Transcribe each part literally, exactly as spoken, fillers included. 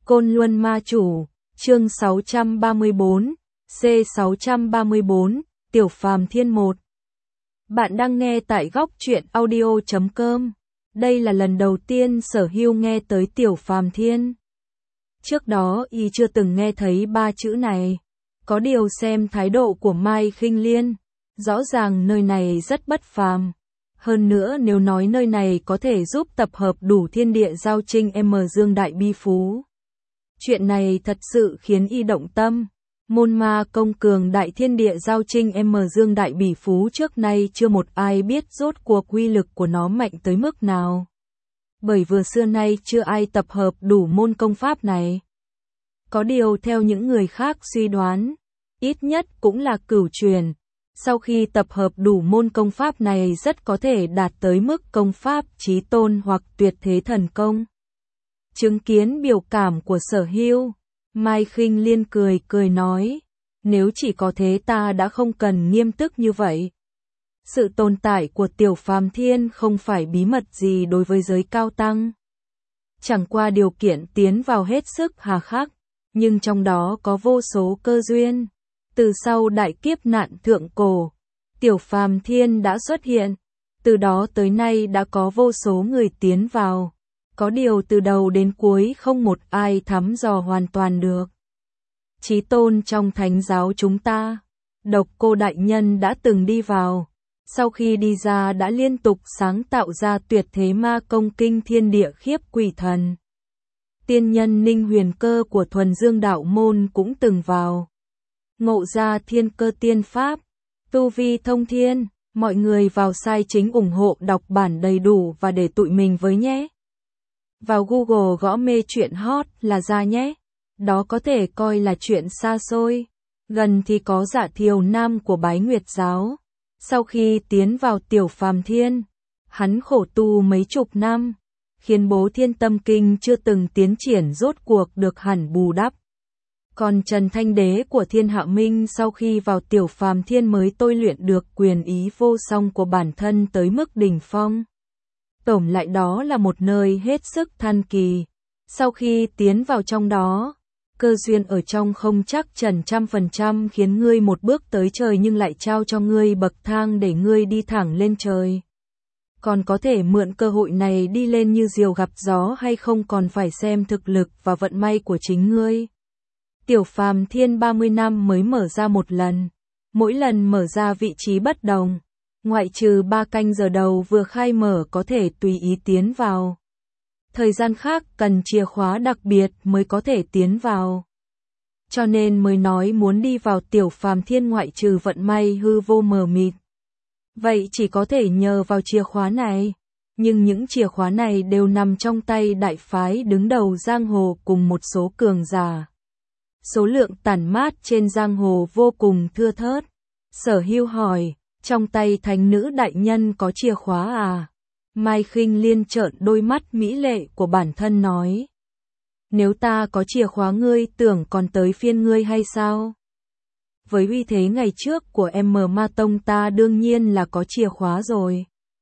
Côn Luân Ma Chủ, chương sáu trăm ba mươi bốn, C sáu trăm ba mươi bốn, Tiểu Phàm Thiên một. Bạn đang nghe tại góc truyện audio chấm com. Đây là lần đầu tiên Sở Hưu nghe tới Tiểu Phàm Thiên. Trước đó y chưa từng nghe thấy ba chữ này. Có điều xem thái độ của Mai Khinh Liên, rõ ràng nơi này rất bất phàm. Hơn nữa nếu nói nơi này có thể giúp tập hợp đủ thiên địa giao trinh M Dương Đại Bi Phú. Chuyện này thật sự khiến y động tâm. Môn ma công cường đại thiên địa giao trinh M Dương Đại Bỉ Phú trước nay chưa một ai biết rốt cuộc uy lực của nó mạnh tới mức nào. Bởi vừa xưa nay chưa ai tập hợp đủ môn công pháp này. Có điều theo những người khác suy đoán, ít nhất cũng là cửu truyền. Sau khi tập hợp đủ môn công pháp này rất có thể đạt tới mức công pháp chí tôn hoặc tuyệt thế thần công. Chứng kiến biểu cảm của Sở Hưu, Mai Khinh Liên cười cười nói, nếu chỉ có thế ta đã không cần nghiêm túc như vậy. Sự tồn tại của Tiểu Phàm Thiên không phải bí mật gì đối với giới cao tăng. Chẳng qua điều kiện tiến vào hết sức hà khắc, nhưng trong đó có vô số cơ duyên. Từ sau đại kiếp nạn thượng cổ, Tiểu Phàm Thiên đã xuất hiện, từ đó tới nay đã có vô số người tiến vào. Có điều từ đầu đến cuối không một ai thăm dò hoàn toàn được. Chí tôn trong thánh giáo chúng ta, Độc Cô Đại Nhân đã từng đi vào, sau khi đi ra đã liên tục sáng tạo ra tuyệt thế ma công kinh thiên địa khiếp quỷ thần. Tiên nhân Ninh Huyền Cơ của Thuần Dương Đạo Môn cũng từng vào. Ngộ ra thiên cơ tiên pháp, tu vi thông thiên, mọi người vào sai chính ủng hộ đọc bản đầy đủ và để tụi mình với nhé. Vào Google gõ mê chuyện hot là ra nhé. Đó có thể coi là chuyện xa xôi. Gần thì có Dạ Thiều Nam của Bái Nguyệt Giáo. Sau khi tiến vào Tiểu Phàm Thiên, hắn khổ tu mấy chục năm, khiến Bố Thiên Tâm Kinh chưa từng tiến triển rốt cuộc được hẳn bù đắp. Còn Trần Thanh Đế của Thiên Hạ Minh sau khi vào Tiểu Phàm Thiên mới tôi luyện được quyền ý vô song của bản thân tới mức đỉnh phong. Tổng lại đó là một nơi hết sức thần kỳ. Sau khi tiến vào trong đó, cơ duyên ở trong không chắc chắn trăm phần trăm khiến ngươi một bước tới trời nhưng lại trao cho ngươi bậc thang để ngươi đi thẳng lên trời. Còn có thể mượn cơ hội này đi lên như diều gặp gió hay không còn phải xem thực lực và vận may của chính ngươi. Tiểu Phàm Thiên ba mươi năm mới mở ra một lần, mỗi lần mở ra vị trí bất đồng. Ngoại trừ ba canh giờ đầu vừa khai mở có thể tùy ý tiến vào. Thời gian khác cần chìa khóa đặc biệt mới có thể tiến vào. Cho nên mới nói muốn đi vào Tiểu Phàm Thiên ngoại trừ vận may hư vô mờ mịt. Vậy chỉ có thể nhờ vào chìa khóa này. Nhưng những chìa khóa này đều nằm trong tay đại phái đứng đầu giang hồ cùng một số cường giả. Số lượng tản mát trên giang hồ vô cùng thưa thớt. Sở Hưu hỏi. Trong tay thánh nữ đại nhân có chìa khóa à? Mai Khinh Liên trợn đôi mắt mỹ lệ của bản thân nói. Nếu ta có chìa khóa ngươi tưởng còn tới phiên ngươi hay sao? Với uy thế ngày trước của M Ma Tông ta đương nhiên là có chìa khóa rồi.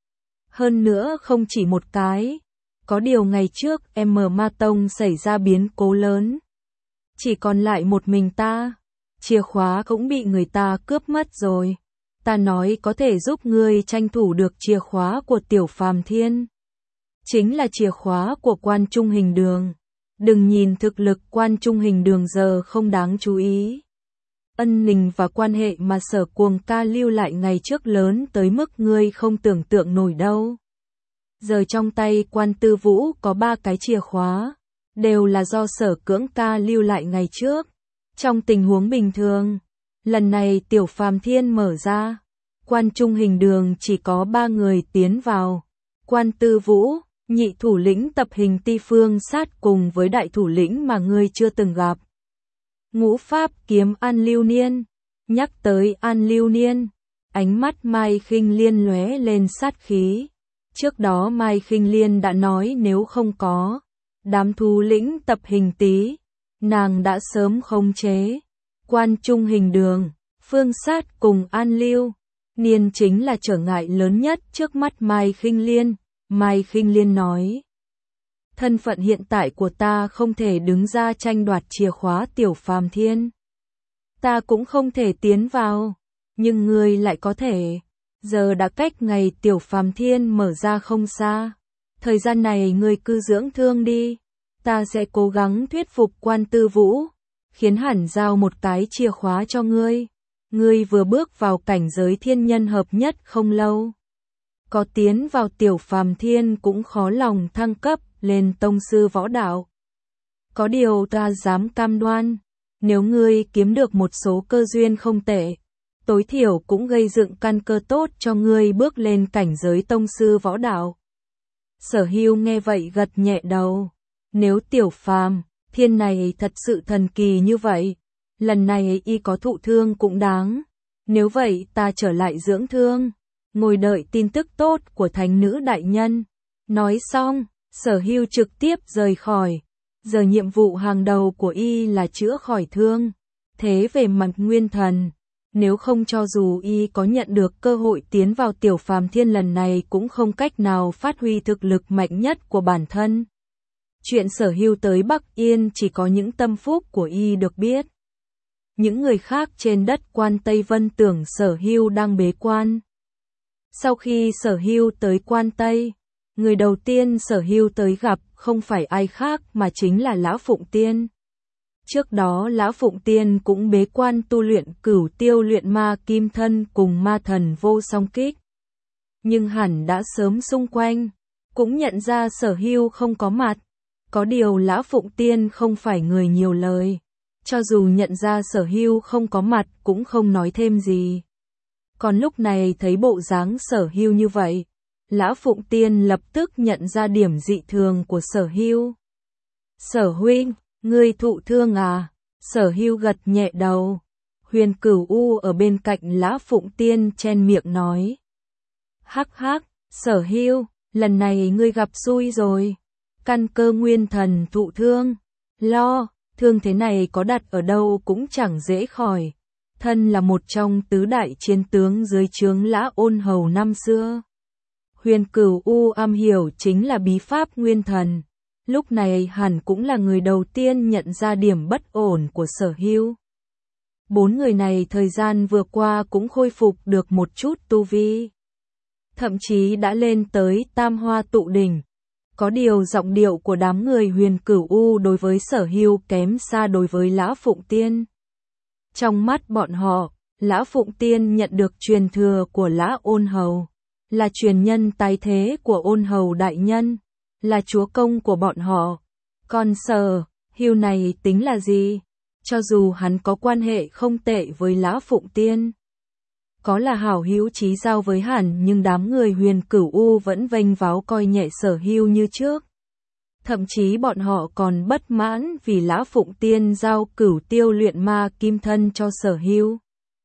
Hơn nữa không chỉ một cái. Có điều ngày trước M Ma Tông xảy ra biến cố lớn. Chỉ còn lại một mình ta. Chìa khóa cũng bị người ta cướp mất rồi. Ta nói có thể giúp ngươi tranh thủ được chìa khóa của Tiểu Phàm Thiên. Chính là chìa khóa của Quan Trung Hình Đường. Đừng nhìn thực lực Quan Trung Hình Đường giờ không đáng chú ý. Ân tình và quan hệ mà Sở Cuồng ca lưu lại ngày trước lớn tới mức ngươi không tưởng tượng nổi đâu. Giờ trong tay Quan Tư Vũ có ba cái chìa khóa. Đều là do Sở Cưỡng ca lưu lại ngày trước. Trong tình huống bình thường. Lần này Tiểu Phàm Thiên mở ra, Quan Trung Hình Đường chỉ có ba người tiến vào. Quan Tư Vũ, nhị thủ lĩnh tập hình Ti Phương Sát cùng với đại thủ lĩnh mà ngươi chưa từng gặp. Ngũ Pháp Kiếm An Lưu Niên. Nhắc tới An Lưu Niên, ánh mắt Mai Khinh Liên lóe lên sát khí. Trước đó Mai Khinh Liên đã nói nếu không có đám thủ lĩnh tập hình Tý, nàng đã sớm khống chế. Quan Trung Hình Đường, Phương Sát cùng An Lưu Niên chính là trở ngại lớn nhất trước mắt Mai Khinh Liên. Mai Khinh Liên nói. thân phận hiện tại của ta không thể đứng ra tranh đoạt chìa khóa Tiểu Phàm Thiên. Ta cũng không thể tiến vào, nhưng ngươi lại có thể. Giờ đã cách ngày Tiểu Phàm Thiên mở ra không xa. Thời gian này ngươi cứ dưỡng thương đi. Ta sẽ cố gắng thuyết phục Quan Tư Vũ, khiến hắn giao một cái chìa khóa cho ngươi. Ngươi vừa bước vào cảnh giới thiên nhân hợp nhất không lâu. Có tiến vào Tiểu Phàm Thiên cũng khó lòng thăng cấp lên tông sư võ đạo. Có điều ta dám cam đoan, nếu ngươi kiếm được một số cơ duyên không tệ, tối thiểu cũng gây dựng căn cơ tốt cho ngươi bước lên cảnh giới tông sư võ đạo. Sở Hưu nghe vậy gật nhẹ đầu. Nếu Tiểu Phàm Thiên này thật sự thần kỳ như vậy, lần này y có thụ thương cũng đáng. Nếu vậy ta trở lại dưỡng thương, ngồi đợi tin tức tốt của thánh nữ đại nhân. Nói xong, Sở Hưu trực tiếp rời khỏi. Giờ nhiệm vụ hàng đầu của y là chữa khỏi thương. Thế về mặt nguyên thần, nếu không cho dù y có nhận được cơ hội tiến vào Tiểu Phàm Thiên lần này cũng không cách nào phát huy thực lực mạnh nhất của bản thân. Chuyện Sở Hưu tới Bắc Yên chỉ có những tâm phúc của y được biết. Những người khác trên đất Quan Tây Vân tưởng Sở Hưu đang bế quan. Sau khi Sở Hưu tới Quan Tây, người đầu tiên Sở Hưu tới gặp không phải ai khác mà chính là Lão Phụng Tiên. Trước đó Lão Phụng Tiên cũng bế quan tu luyện Cửu Tiêu Luyện Ma Kim Thân cùng Ma Thần Vô Song Kích. Nhưng hẳn đã sớm xung quanh, cũng nhận ra Sở Hưu không có mặt. Có điều Lão Phụng Tiên không phải người nhiều lời, cho dù nhận ra Sở Hưu không có mặt cũng không nói thêm gì. Còn lúc này thấy bộ dáng Sở Hưu như vậy, Lão Phụng Tiên lập tức nhận ra điểm dị thường của Sở Hưu. Sở huynh, ngươi thụ thương à? Sở Hưu gật nhẹ đầu. Huyền Cửu U ở bên cạnh Lão Phụng Tiên chen miệng nói. Hắc hắc, Sở Hưu, lần này ngươi gặp xui rồi. Căn cơ nguyên thần thụ thương. Lo, thương thế này có đặt ở đâu cũng chẳng dễ khỏi. Thân là một trong tứ đại chiến tướng dưới trướng Lã Ôn Hầu năm xưa. Huyền Cửu U am hiểu chính là bí pháp nguyên thần. Lúc này hẳn cũng là người đầu tiên nhận ra điểm bất ổn của Sở Hưu. Bốn người này thời gian vừa qua cũng khôi phục được một chút tu vi. Thậm chí đã lên tới Tam Hoa Tụ Đỉnh. Có điều giọng điệu của đám người Huyền Cửu U đối với Sở Hưu kém xa đối với Lão Phụng Tiên. Trong mắt bọn họ, Lão Phụng Tiên nhận được truyền thừa của Lã Ôn Hầu, là truyền nhân tái thế của Ôn Hầu đại nhân, là chúa công của bọn họ. Còn Sở Hưu này tính là gì? Cho dù hắn có quan hệ không tệ với Lão Phụng Tiên, có là hảo hữu chí giao với hẳn, nhưng đám người Huyền Cửu U vẫn vênh váo coi nhẹ Sở Hưu như trước. Thậm chí bọn họ còn bất mãn vì Lã Phụng Tiên giao Cửu Tiêu Luyện Ma Kim Thân cho Sở Hưu.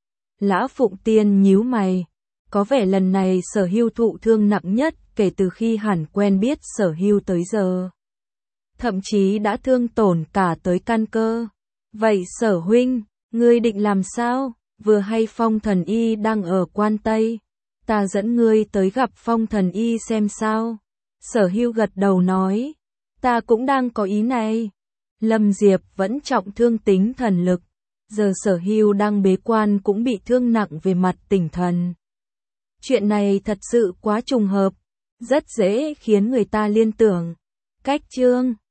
Lã Phụng Tiên nhíu mày, có vẻ lần này Sở Hưu thụ thương nặng nhất kể từ khi hẳn quen biết Sở Hưu tới giờ. Thậm chí đã thương tổn cả tới căn cơ. Vậy Sở huynh, ngươi định làm sao? Vừa hay Phong Thần Y đang ở Quan Tây, ta dẫn ngươi tới gặp Phong Thần Y xem sao. Sở Hưu gật đầu nói, ta cũng đang có ý này. Lâm Diệp vẫn trọng thương tính thần lực, giờ Sở Hưu đang bế quan cũng bị thương nặng về mặt tinh thần. Chuyện này thật sự quá trùng hợp, rất dễ khiến người ta liên tưởng. Cách chương